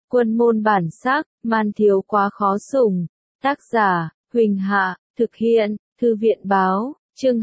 Quân môn bản sắc, man thiếu quá khó sủng. Tác giả, Huỳnh Hạ, thực hiện, Thư viện báo, chương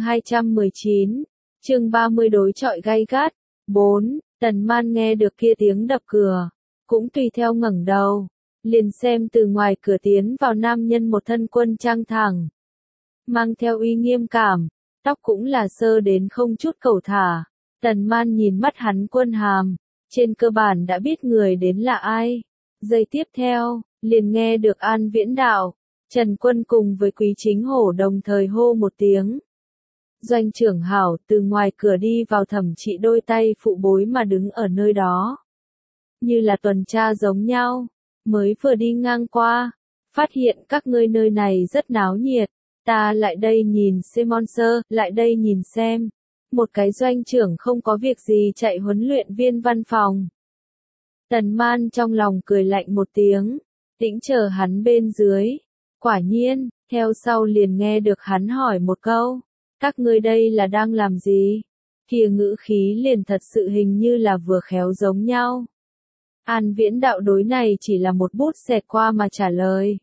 219, chương 30 đối chọi gay gắt. 4. Tần Man nghe được kia tiếng đập cửa, cũng tùy theo ngẩng đầu, liền xem từ ngoài cửa tiến vào nam nhân một thân quân trang thẳng, mang theo uy nghiêm cảm, tóc cũng là sơ đến không chút cầu thả. Tần Man nhìn mắt hắn quân hàm, trên cơ bản đã biết người đến là ai. Giây tiếp theo, liền nghe được An Viễn Đạo, Trần Quân cùng với Quý Chính Hổ đồng thời hô một tiếng. Doanh trưởng hảo, từ ngoài cửa đi vào Thẩm Trị đôi tay phụ bối mà đứng ở nơi đó, như là tuần tra giống nhau. Mới vừa đi ngang qua, phát hiện các ngươi nơi này rất náo nhiệt, ta lại đây nhìn xem monster, lại đây nhìn xem. Một cái doanh trưởng không có việc gì chạy huấn luyện viên văn phòng. Tần Man trong lòng cười lạnh một tiếng, tĩnh chờ hắn bên dưới. Quả nhiên, theo sau liền nghe được hắn hỏi một câu, các ngươi đây là đang làm gì? Kia ngữ khí liền thật sự hình như là vừa khéo giống nhau. An Viễn Đạo đối này chỉ là một bút xẹt qua mà trả lời.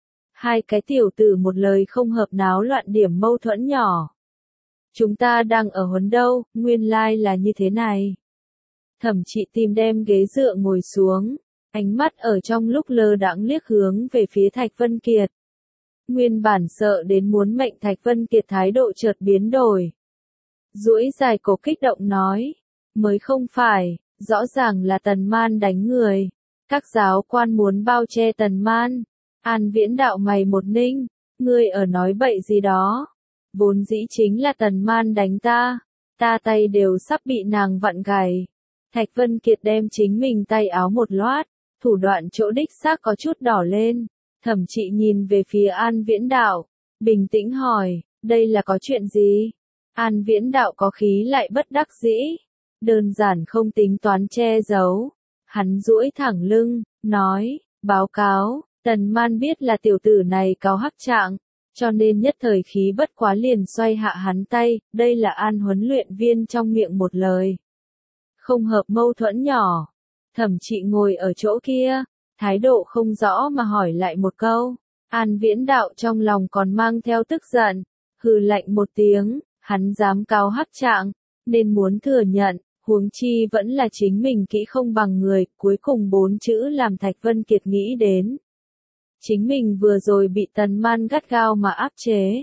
Hai cái tiểu tử một lời không hợp náo loạn điểm mâu thuẫn nhỏ. Chúng ta đang ở huấn đâu, nguyên lai là như thế này. Thẩm Trị tìm đem ghế dựa ngồi xuống, ánh mắt ở trong lúc lơ đãng liếc hướng về phía Thạch Vân Kiệt. Nguyên bản sợ đến muốn mệnh Thạch Vân Kiệt thái độ chợt biến đổi. Duỗi dài cổ kích động nói, mới không phải, rõ ràng là Tần Man đánh người. Các giáo quan muốn bao che Tần Man. An Viễn Đạo mày một ninh, ngươi ở nói bậy gì đó. Vốn dĩ chính là Tần Man đánh ta tay đều sắp bị nàng vặn gãy. Thạch Vân Kiệt đem chính mình tay áo một loát, thủ đoạn chỗ đích xác có chút đỏ lên. Thẩm Trị nhìn về phía An Viễn Đạo, bình tĩnh hỏi, đây là có chuyện gì? An Viễn Đạo có khí lại bất đắc dĩ, đơn giản không tính toán che giấu. Hắn duỗi thẳng lưng, nói, báo cáo, Tần Man biết là tiểu tử này cáo hắc trạng, cho nên nhất thời khí bất quá liền xoay hạ hắn tay, đây là An huấn luyện viên trong miệng một lời. Không hợp mâu thuẫn nhỏ. Thẩm Trị ngồi ở chỗ kia, thái độ không rõ mà hỏi lại một câu. An Viễn Đạo trong lòng còn mang theo tức giận, hừ lạnh một tiếng, hắn dám cáo hắc trạng, nên muốn thừa nhận, huống chi vẫn là chính mình kỹ không bằng người, cuối cùng 4 chữ làm Thạch Vân Kiệt nghĩ đến. Chính mình vừa rồi bị Tần Man gắt gao mà áp chế.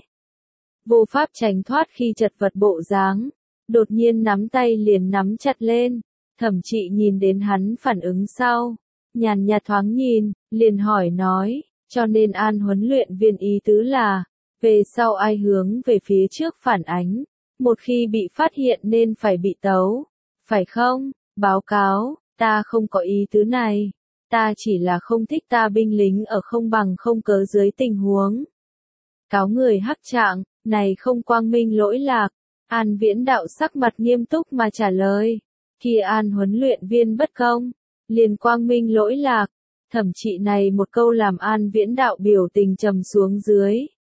Vô pháp tránh thoát khi chật vật bộ dáng, đột nhiên nắm tay liền nắm chặt lên. Thẩm Trị nhìn đến hắn phản ứng sau, nhàn nhạt thoáng nhìn, liền hỏi nói, cho nên An huấn luyện viên ý tứ là, về sau ai hướng về phía trước phản ánh, một khi bị phát hiện nên phải bị tấu, phải không? Báo cáo, ta không có ý tứ này, ta chỉ là không thích ta binh lính ở không bằng không cớ dưới tình huống. Cáo người hắc trạng, này không quang minh lỗi lạc. An Viễn Đạo sắc mặt nghiêm túc mà trả lời, khi An huấn luyện viên bất công, liền quang minh lỗi lạc. Thẩm Trị này một câu làm An Viễn Đạo biểu tình trầm xuống dưới.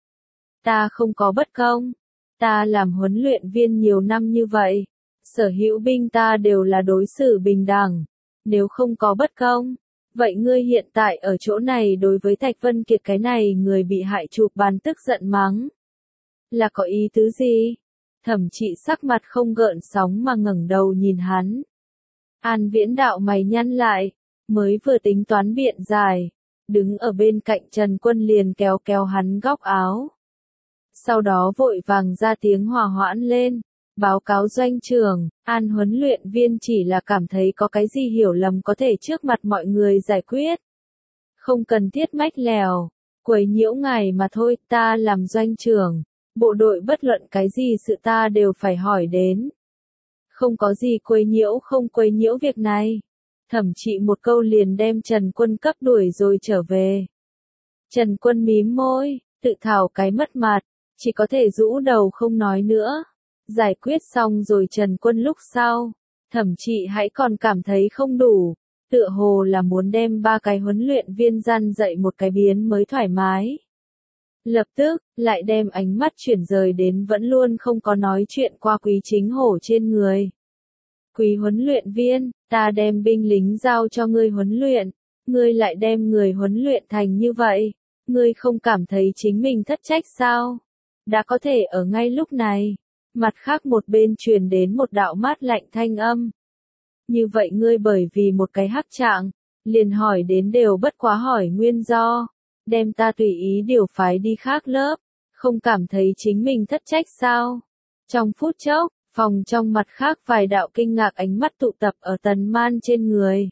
Ta không có bất công, ta làm huấn luyện viên nhiều năm như vậy, sở hữu binh ta đều là đối xử bình đẳng, nếu không có bất công, vậy ngươi hiện tại ở chỗ này đối với Thạch Vân Kiệt cái này người bị hại chụp bàn tức giận mắng, là có ý tứ gì? Thẩm Trị sắc mặt không gợn sóng mà ngẩng đầu nhìn hắn. An Viễn Đạo mày nhăn lại, mới vừa tính toán biện giải, đứng ở bên cạnh Trần Quân liền kéo kéo hắn góc áo. Sau đó vội vàng ra tiếng hòa hoãn lên, báo cáo doanh trưởng, An huấn luyện viên chỉ là cảm thấy có cái gì hiểu lầm có thể trước mặt mọi người giải quyết. Không cần thiết mách lèo, quấy nhiễu ngài mà thôi, ta làm doanh trưởng, bộ đội bất luận cái gì sự ta đều phải hỏi đến. Không có gì quấy nhiễu không quấy nhiễu việc này. Thẩm Trị một câu liền đem Trần Quân cấp đuổi rồi trở về. Trần Quân mím môi, tự thảo cái mất mặt, chỉ có thể rũ đầu không nói nữa. Giải quyết xong rồi Trần Quân lúc sau, Thẩm Trị hãy còn cảm thấy không đủ, tựa hồ là muốn đem 3 cái huấn luyện viên gian dạy một cái biến mới thoải mái. Lập tức, lại đem ánh mắt chuyển rời đến vẫn luôn không có nói chuyện qua Quý Chính Hổ trên người. Quý huấn luyện viên, ta đem binh lính giao cho ngươi huấn luyện, ngươi lại đem người huấn luyện thành như vậy, ngươi không cảm thấy chính mình thất trách sao? Đã có thể ở ngay lúc này, mặt khác một bên truyền đến một đạo mát lạnh thanh âm. Như vậy ngươi bởi vì một cái hắc trạng, liền hỏi đến đều bất quá hỏi nguyên do, đem ta tùy ý điều phái đi khác lớp, không cảm thấy chính mình thất trách sao? Trong phút chốc, phòng trong mặt khác vài đạo kinh ngạc ánh mắt tụ tập ở Tần Man trên người.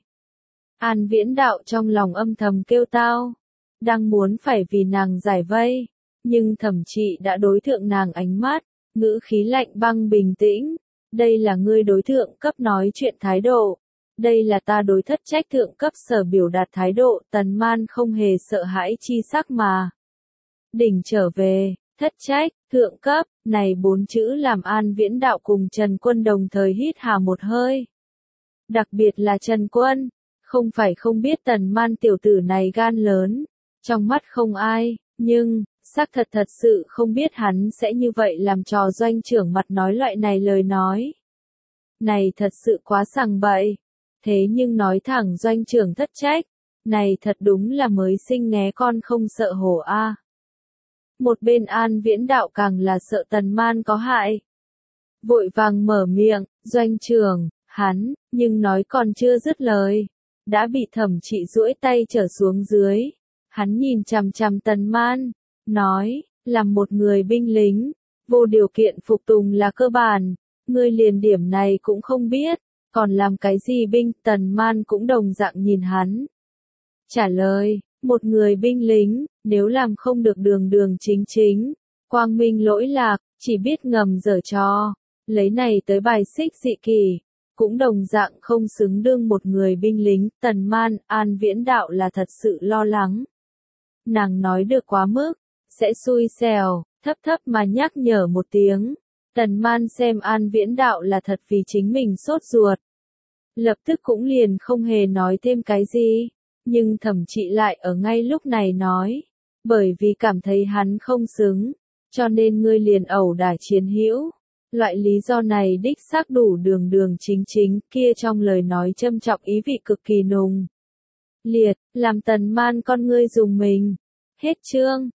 An Viễn Đạo trong lòng âm thầm kêu tao, đang muốn phải vì nàng giải vây, nhưng thẩm trị đã đối thượng nàng ánh mắt, ngữ khí lạnh băng bình tĩnh. Đây là ngươi đối thượng cấp nói chuyện thái độ. Đây là ta đối thất trách thượng cấp sở biểu đạt thái độ. Tần Man không hề sợ hãi chi sắc mà. Đỉnh trở về, thất trách, thượng cấp, này 4 chữ làm An Viễn Đạo cùng Trần Quân đồng thời hít hà một hơi. Đặc biệt là Trần Quân, không phải không biết Tần Man tiểu tử này gan lớn, trong mắt không ai, nhưng xác thật sự không biết hắn sẽ như vậy làm trò doanh trưởng mặt nói loại này lời nói. Này thật sự quá sằng bậy. Thế nhưng nói thẳng doanh trưởng thất trách. Này thật đúng là mới sinh nghé con không sợ hổ a. Một bên An Viễn Đạo càng là sợ Tần Man có hại. Vội vàng mở miệng, doanh trưởng, hắn, nhưng nói còn chưa dứt lời. Đã bị thẩm trị duỗi tay trở xuống dưới. Hắn nhìn chằm chằm Tần Man. Nói, làm một người binh lính, vô điều kiện phục tùng là cơ bản, ngươi liền điểm này cũng không biết, còn làm cái gì binh? Tần Man cũng đồng dạng nhìn hắn. Trả lời, một người binh lính, nếu làm không được đường đường chính chính, quang minh lỗi lạc, chỉ biết ngầm giở trò, lấy này tới bài xích dị kỷ, cũng đồng dạng không xứng đương một người binh lính. Tần Man, An Viễn Đạo là thật sự lo lắng. Nàng nói được quá mức, sẽ xui xẻo, thấp mà nhắc nhở một tiếng. Tần Man xem An Viễn Đạo là thật vì chính mình sốt ruột. Lập tức cũng liền không hề nói thêm cái gì, nhưng thẩm trị lại ở ngay lúc này nói, bởi vì cảm thấy hắn không xứng, cho nên ngươi liền ẩu đả chiến hữu. Loại lý do này đích xác đủ đường đường chính chính, kia trong lời nói châm trọng ý vị cực kỳ nùng liệt, làm Tần Man con ngươi dùng mình. Hết chương.